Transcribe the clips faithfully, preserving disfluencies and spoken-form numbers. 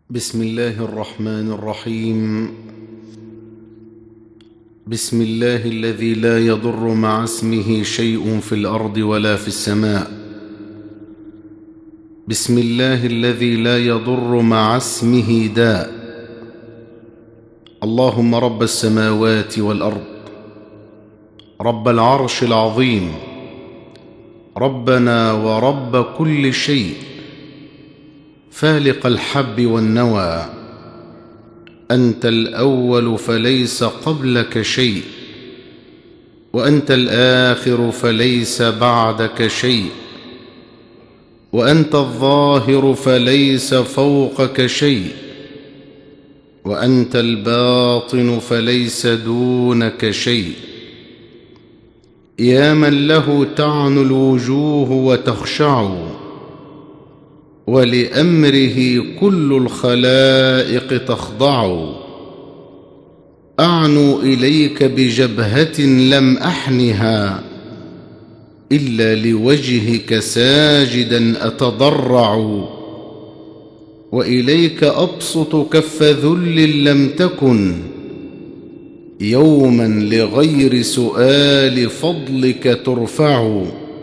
بسم الله الرحمن الرحيم. بسم الله الذي لا يضر مع اسمه شيء في الأرض ولا في السماء. بسم الله الذي لا يضر مع اسمه داء. اللهم رب السماوات والأرض، رب العرش العظيم، ربنا ورب كل شيء، فالق الحب والنوى، أنت الأول فليس قبلك شيء، وأنت الآخر فليس بعدك شيء، وأنت الظاهر فليس فوقك شيء، وأنت الباطن فليس دونك شيء. يا من له تعنو الوجوه وتخشع، ولأمره كل الخلائق تخضع. أعنو إليك بجبهة لم أحنها، إلا لوجهك ساجدا أتضرع. وإليك أبسط كف ذل لم تكن يوما لغير سؤال فضلك ترفع.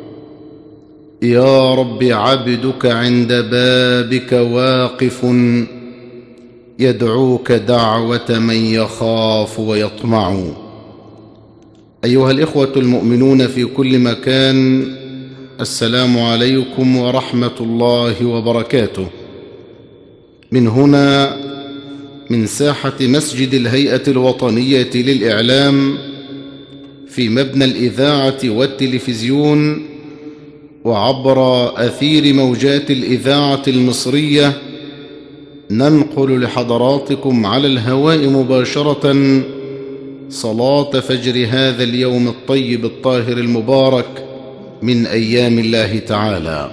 يا رب عبدك عند بابك واقف، يدعوك دعوة من يخاف ويطمع. أيها الإخوة المؤمنون في كل مكان، السلام عليكم ورحمة الله وبركاته. من هنا، من ساحة مسجد الهيئة الوطنية للإعلام في مبنى الإذاعة والتلفزيون، وعبر أثير موجات الإذاعة المصرية، ننقل لحضراتكم على الهواء مباشرة صلاة فجر هذا اليوم الطيب الطاهر المبارك من أيام الله تعالى.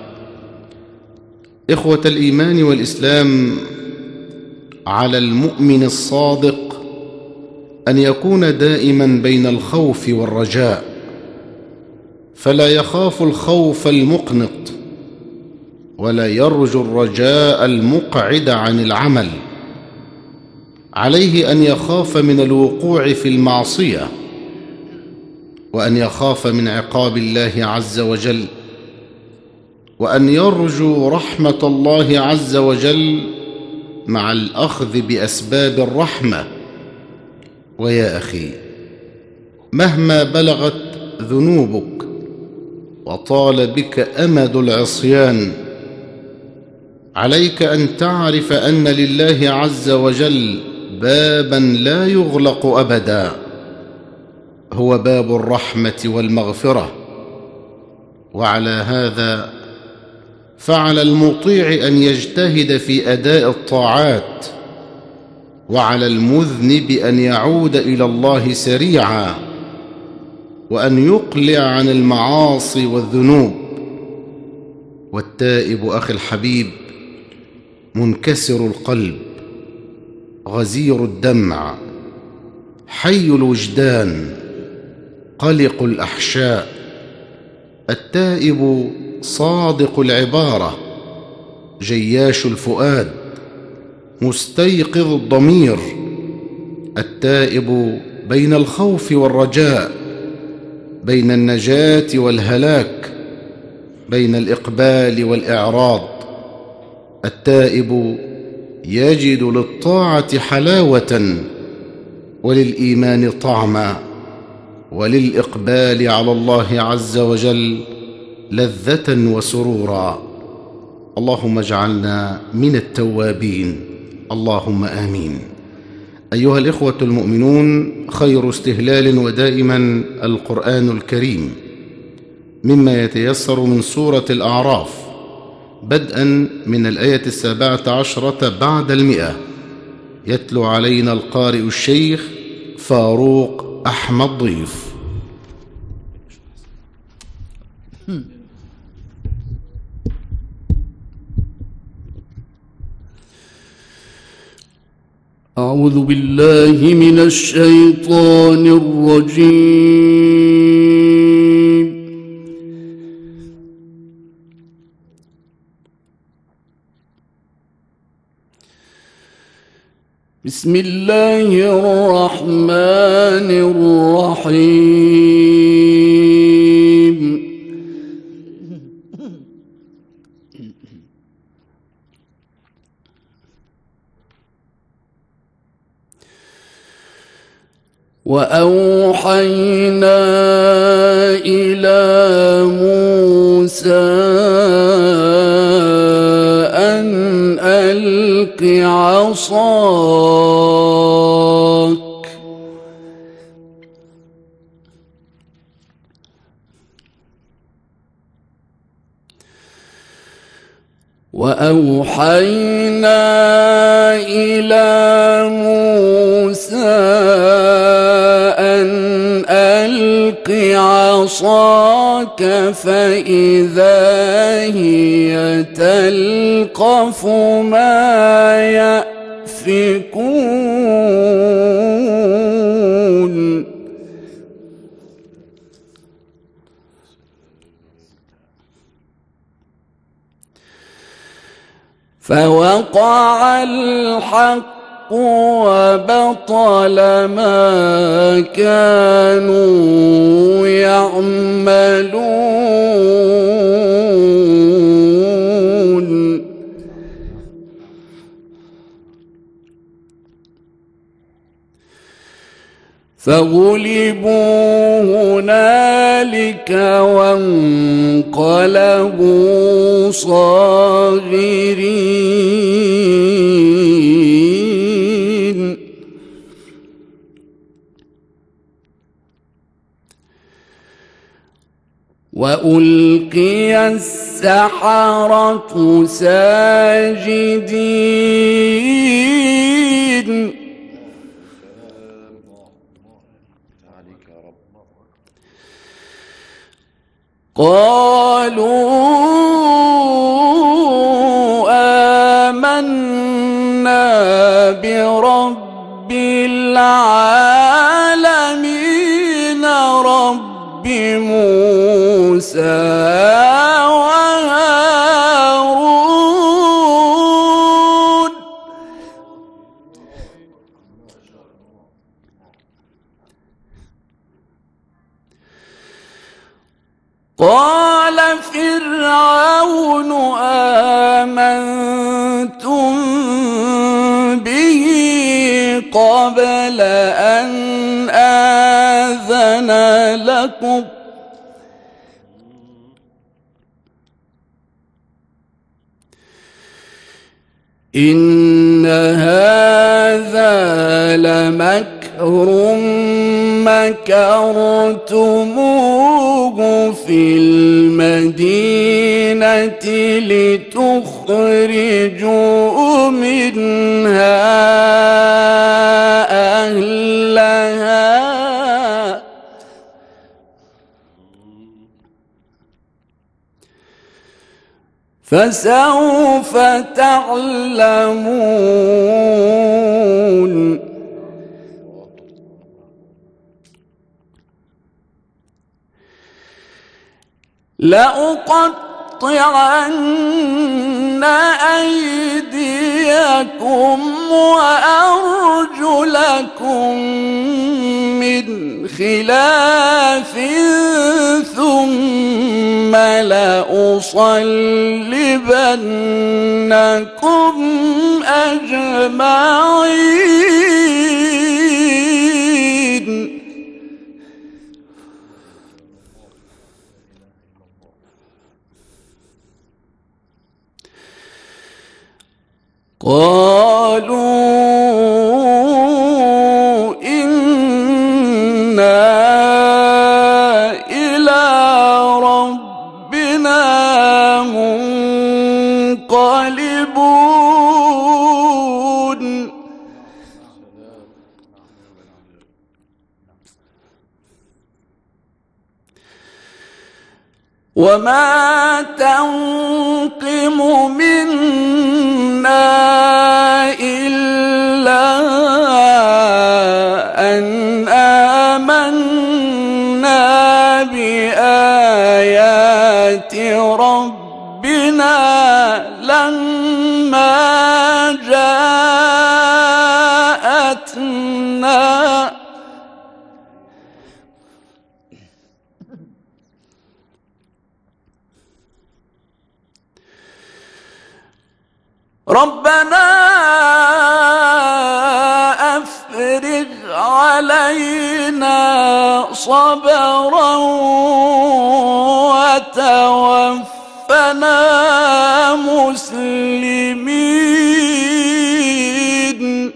إخوة الإيمان والإسلام، على المؤمن الصادق أن يكون دائما بين الخوف والرجاء، فلا يخاف الخوف المقنط، ولا يرجو الرجاء المقعد عن العمل. عليه أن يخاف من الوقوع في المعصية، وأن يخاف من عقاب الله عز وجل، وأن يرجو رحمة الله عز وجل مع الأخذ بأسباب الرحمة. ويا أخي، مهما بلغت ذنوبك وطال بك أمد العصيان، عليك أن تعرف أن لله عز وجل بابا لا يغلق أبدا، هو باب الرحمة والمغفرة. وعلى هذا فعلى المطيع أن يجتهد في أداء الطاعات، وعلى المذنب أن يعود إلى الله سريعا، وأن يقلع عن المعاصي والذنوب. والتائب أخي الحبيب منكسر القلب، غزير الدمع، حي الوجدان، قلق الأحشاء. التائب صادق العبارة، جياش الفؤاد، مستيقظ الضمير. التائب بين الخوف والرجاء، بين النجاة والهلاك، بين الإقبال والإعراض. التائب يجد للطاعة حلاوة، وللإيمان طعما، وللإقبال على الله عز وجل لذة وسرورا. اللهم اجعلنا من التوابين، اللهم آمين. أيها الإخوة المؤمنون، خير استهلال ودائما القرآن الكريم، مما يتيسر من سورة الأعراف، بدءا من الآية السابعة عشرة بعد المئة. يتلو علينا القارئ الشيخ فاروق أحمد ضيف. أعوذ بالله من الشيطان الرجيم. بسم الله الرحمن الرحيم. وأوحينا إلى موسى أن ألق عصاك وأوحينا إلى موسى أن ألق عصاك فإذا هي تلقف ما يأفكون. فوقع الحق وبطل ما كانوا يعملون. فغلبوا هنالك وانقلبوا صاغرين. وألقي السحرة ساجدين. قالوا آمنا برب العالمين رب موسى وهارون. قال فرعون آمنتم به قبل أن آذن لكم إن هذا لمكر مكرتموه في المدينة لتخرجوا منها أهلها فسوف تعلمون. لأقطعن أيديكم وأرجلكم من خلاف ثم لأصلبنكم أجمعين. قالوا إنا إلى ربنا منقلبون. وما تنقم منا إلا أن آمنا بآيات ربنا لما جاءتنا ربنا أفرغ علينا صبرا وتوفنا مسلمين.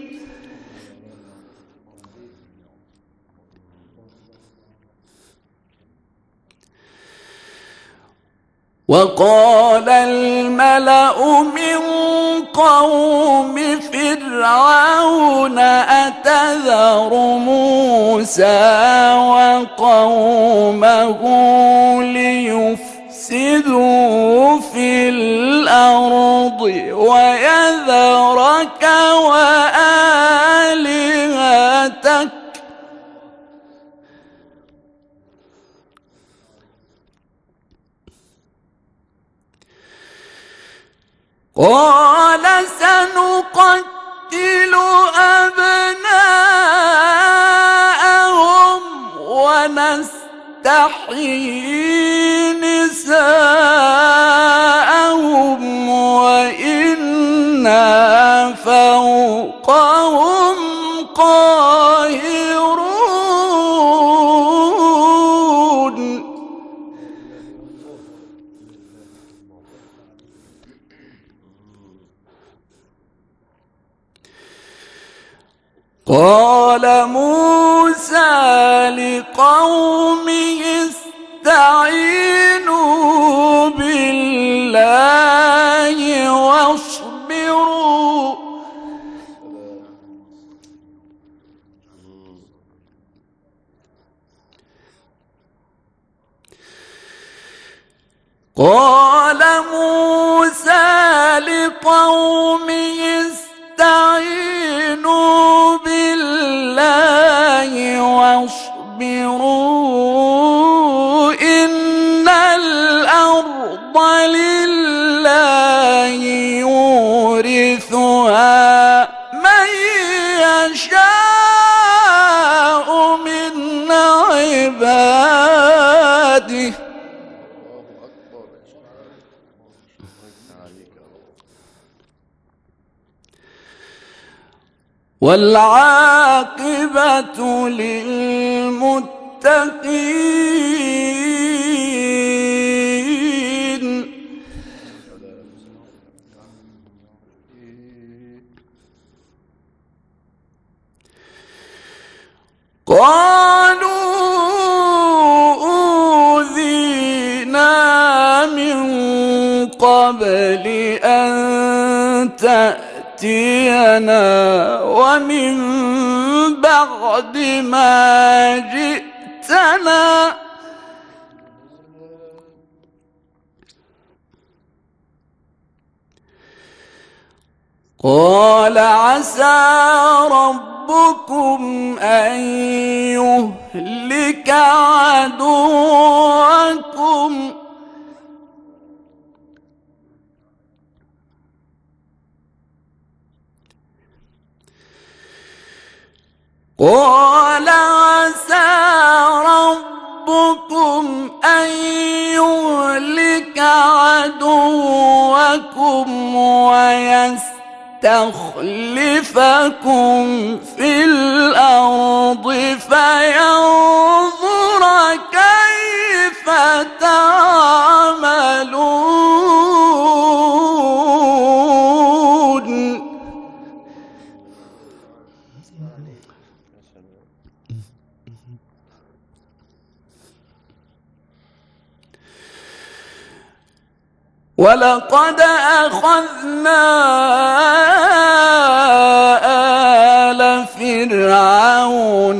وقال الملأ من قوم فرعون أتذر موسى وقومه ليفسدوا في الأرض ويذرك وآلهتك قال سنقتل أبناءهم ونستحيي نساءهم وإنا فوقهم قاهرون. قال موسى لقومه استعينوا بالله واصبروا قال موسى لقومه استعينوا بالله واصبروا إن الأرض لله يورثها من يشاء من عباده والعاقبة للمتقين. قالوا أوذينا من قبل أن تأتينا ومن بعد ما جئتنا قال عسى ربكم أن يهلك عدوكم قال عسى ربكم أن يهلك عدوكم ويستخلفكم في الأرض فينظر كيف تعملون. ولقد أخذنا آل فرعون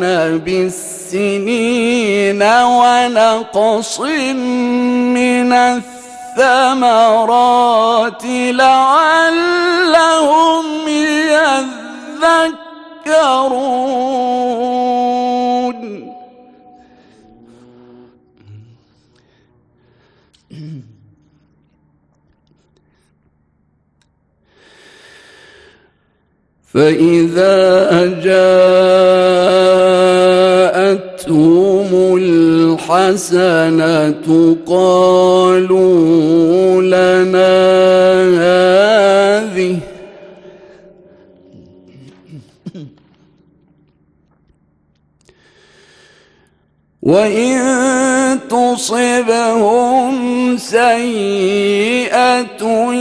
بالسنين ونقص من الثمرات لعلهم يذكرون. فإذا جاءتهم الحسنة قالوا لنا هذه وإن تصبهم سيئة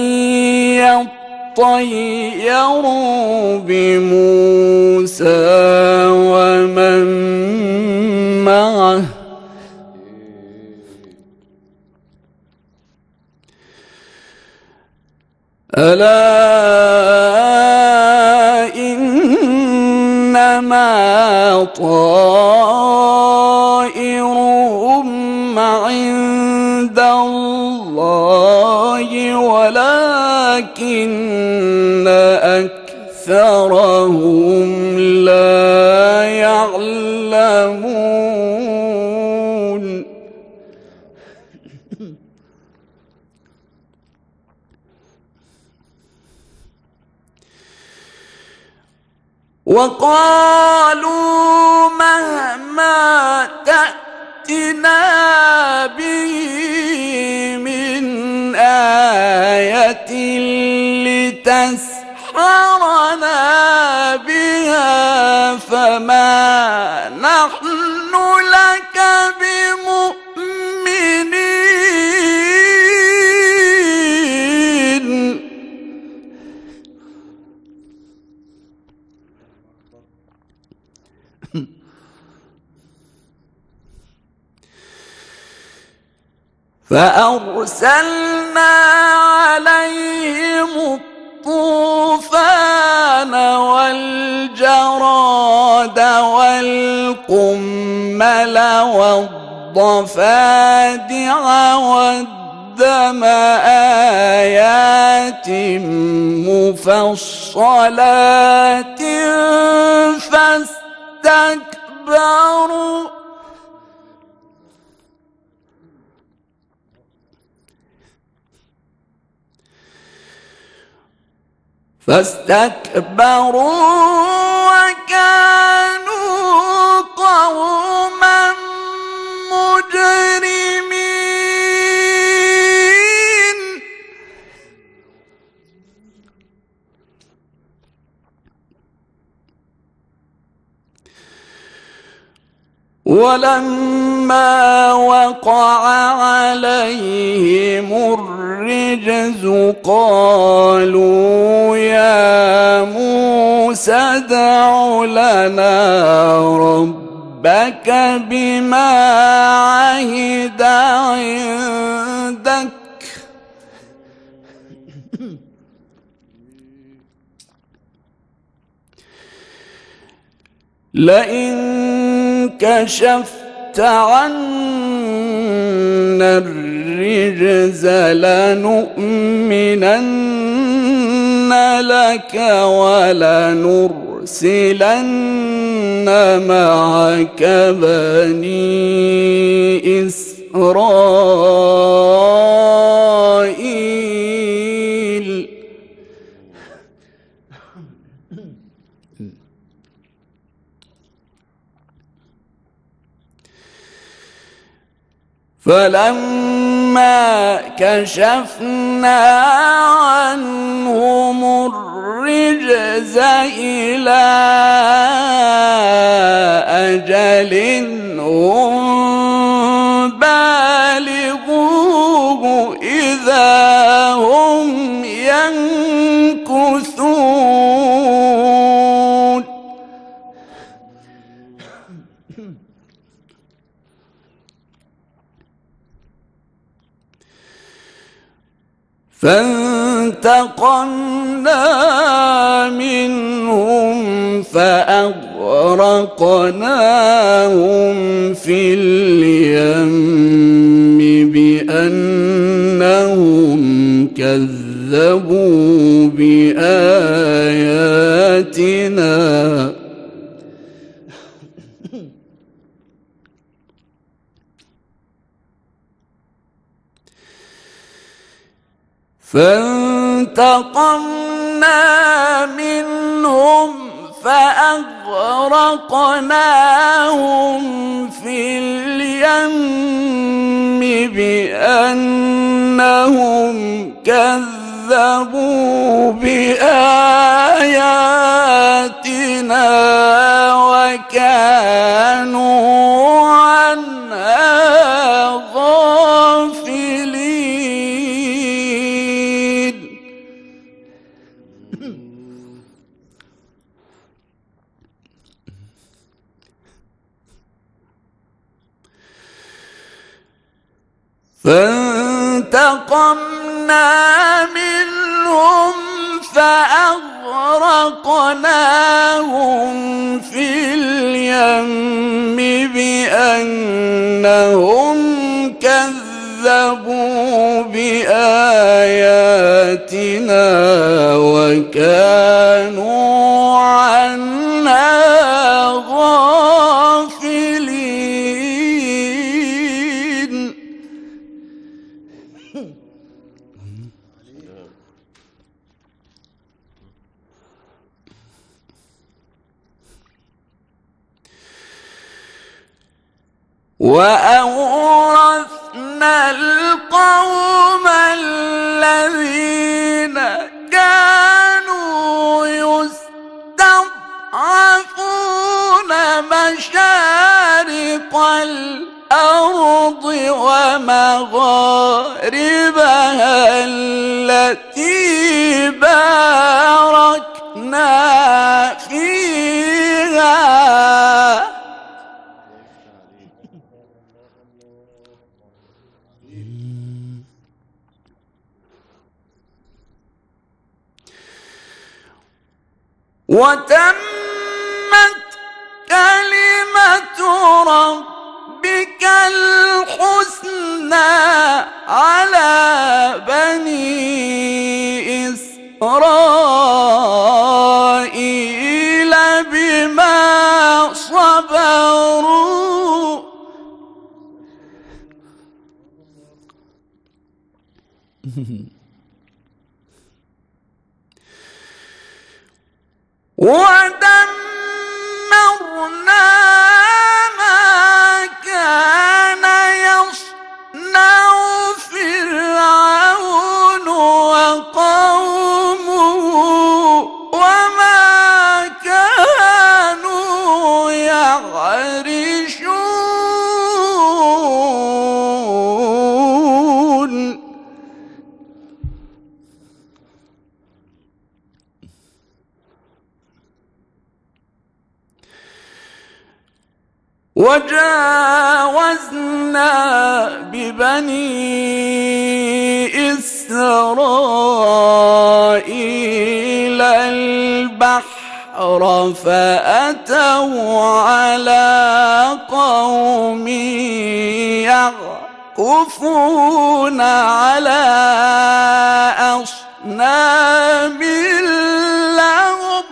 يطيروا بموسى ومن معه ألا إنما طائرهم عند الله ولكن أكثرهم لا يعلمون. وقالوا مهما تأتنا به من آية لتسحرنا بها فما نحن لك بمؤمنين. فأرسلنا عليهم الطوفان والجراد والقمل والضفادع والدم آيات مفصلات فاستكبروا فاستكبروا وكانوا قوما مجرمين. ولما وقع عليهم الرجز قالوا يا موسى ادع لنا ربك بما عهد عندك لئن كشفت عنا الرجز لنؤمنن لك ولنرسلن معك بني إسرائيل. فلما كشفنا عنهم الرجز إلى أجل هم بالغوه إذا هم ينكثون. فانتقمنا منهم فأغرقناهم في اليم بأنهم كذبوا بآياتنا فانتقمنا منهم فأغرقناهم في اليم بأنهم كذبوا بآياتنا وأغرقناهم في اليم بأنهم كذبوا بآياتنا وكانوا عنها غافلين. وأورثنا القوم الذين كانوا يستضعفون مشارق الأرض ومغاربها التي باركنا فيها وتمت كلمة ربك الحسنى على بني إسرائيل بما صبروا ودمرنا ما كان يصنع فرعون وقومه وما كانوا يعرشون. وجاوزنا ببني إسرائيل البحر فأتوا على قوم يعكفون على أصنام لهم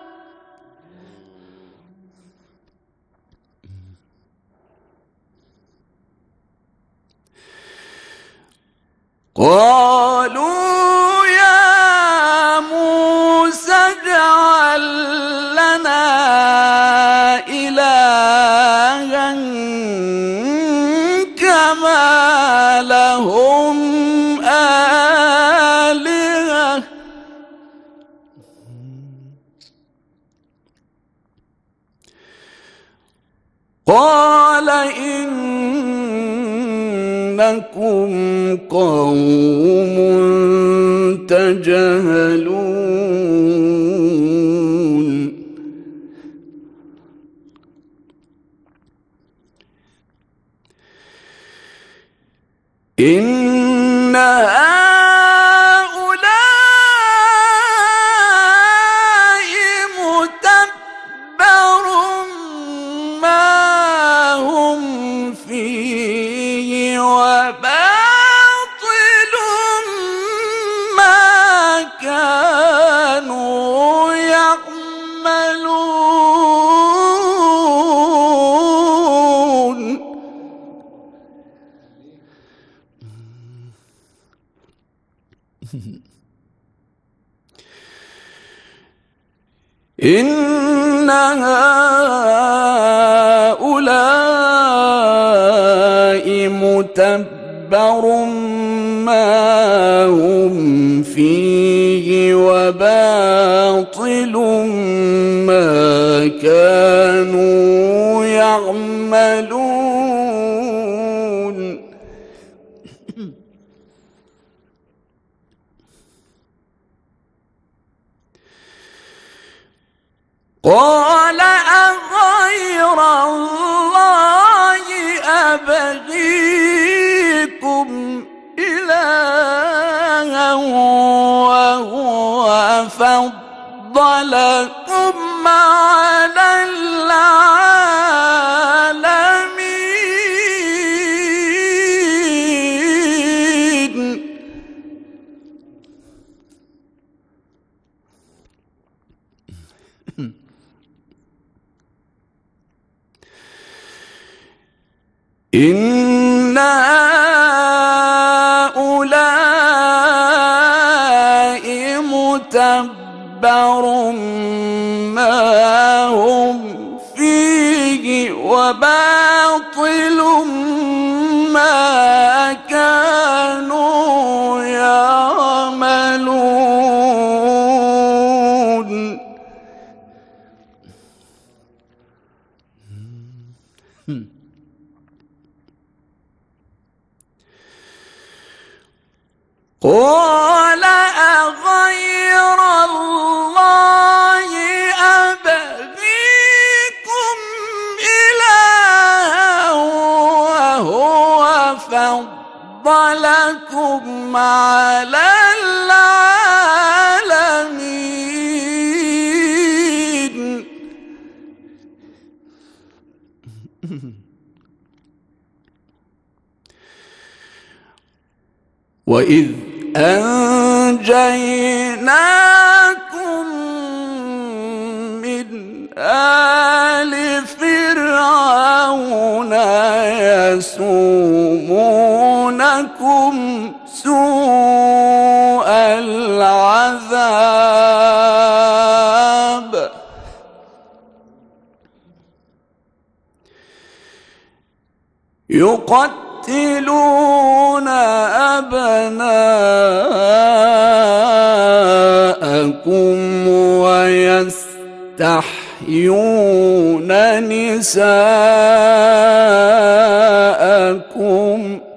قالوا يا موسى اجعل لنا إلها كما لهم آلهة قال إنكم قوم تجهلون. إن هؤلاء متبر ما هم فيه وباطل ما كانوا يعملون. إن هؤلاء متبر ما هم فيه وباطل ما كانوا يعملون. قال أغير الله أبغيكم إلها وهو فضلكم على العالمين. إن هؤلاء متبر ما هم فيه وباطل ما كانوا يعملون. قال أغير الله أبغيكم إلها وهو فضلكم على العالمين. وإذ أنجيناكم من آل فرعون يسومونكم سوء العذاب يقتلون أبناءكم ويستحيون نساءكم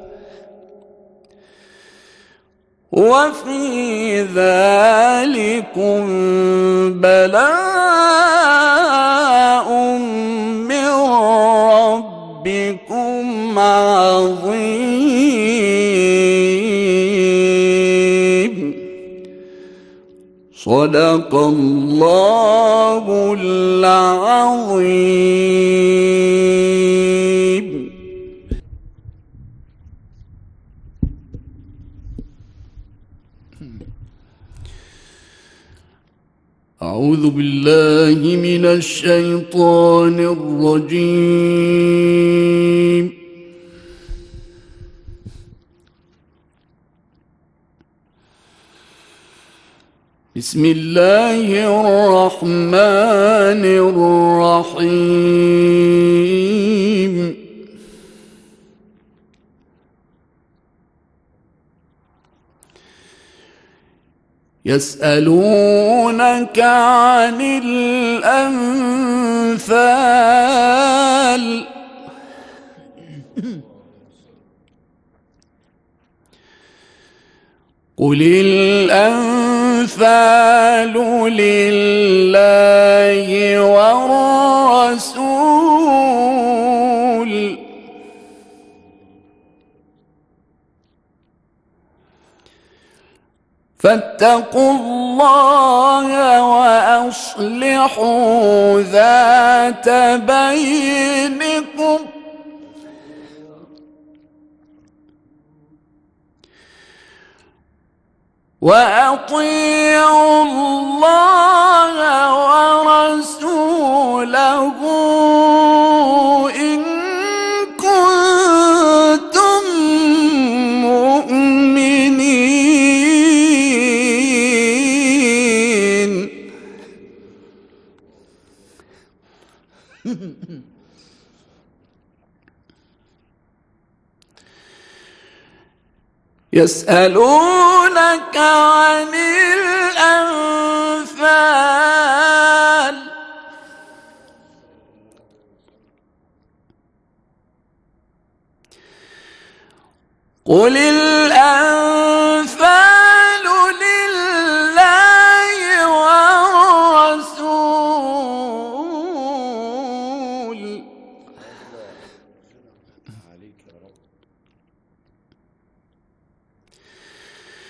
وفي ذلكم بلاء من ربكم عظيم. صدق الله العظيم. أعوذ بالله من الشيطان الرجيم. بسم الله الرحمن الرحيم. يسألونك عن الأنفال قل الأنفال لله والرسول فاتقوا الله وأصلحوا ذات بينكم وأطيعوا الله ورسوله إن كنتم مؤمنين. يسألونك عن الأنفال قل الأنفال لله والرسول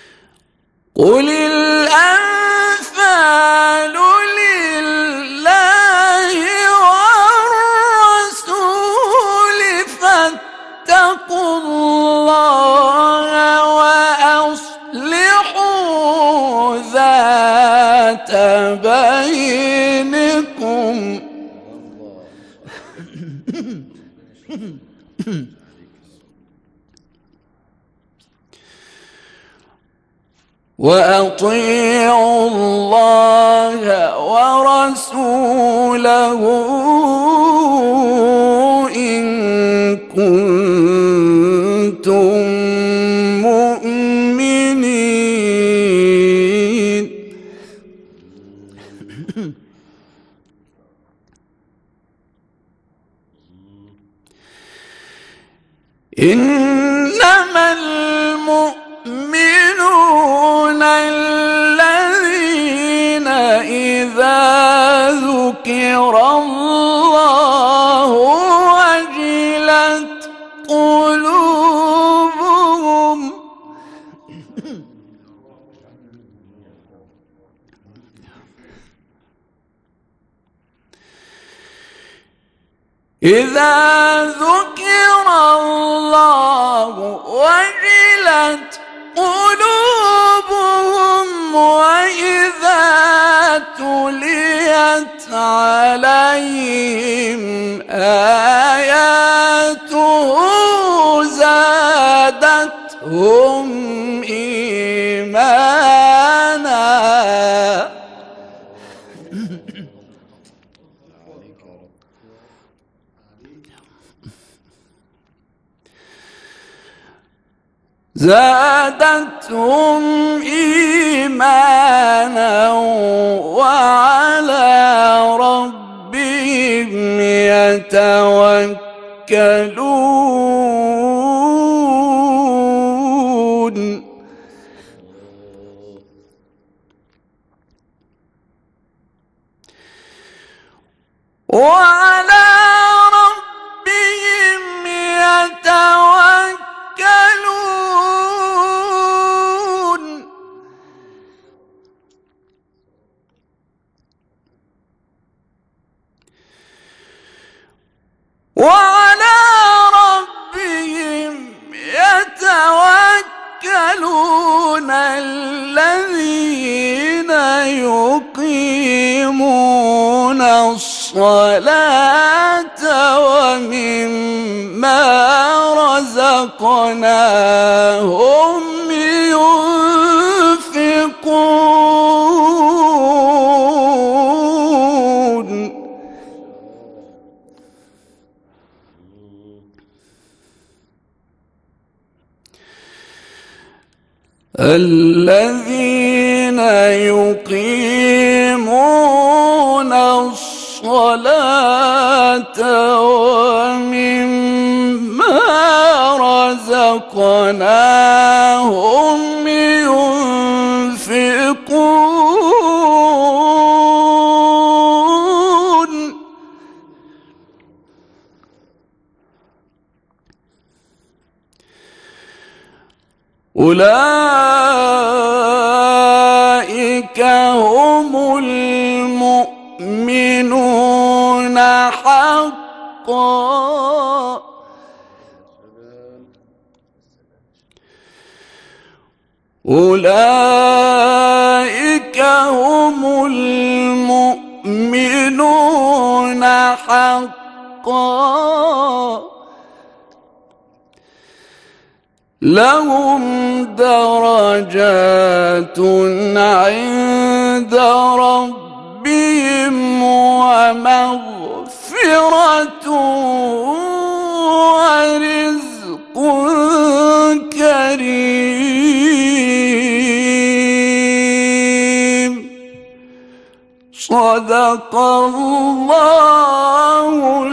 قل الأنفال لله وأطيعوا الله ورسوله إن كنتم مؤمنين. إنما المؤمنون الذين إذا ذكر الله وجلت قلوبهم إذا ذكر الله وجلت قلوبهم وإذا تليت عليهم آياته زادتهم إيمانا. زادتهم إيمانا وعلى ربهم يتوكلون. وعلى ربهم يتوكلون. وعلى ربهم يتوكلون الذين يقيمون الصلاة ومما رزقناهم ينفقون. الذين يقيمون الصلاة ومما رزقناهم ينفقون. أولئك هم المؤمنون حقا. أولئك هم المؤمنون حقا لهم درجات عند ربهم ومغفرة ورزق كريم. صدق الله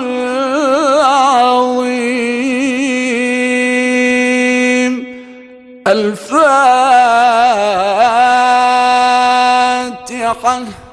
العظيم. الفاتحة.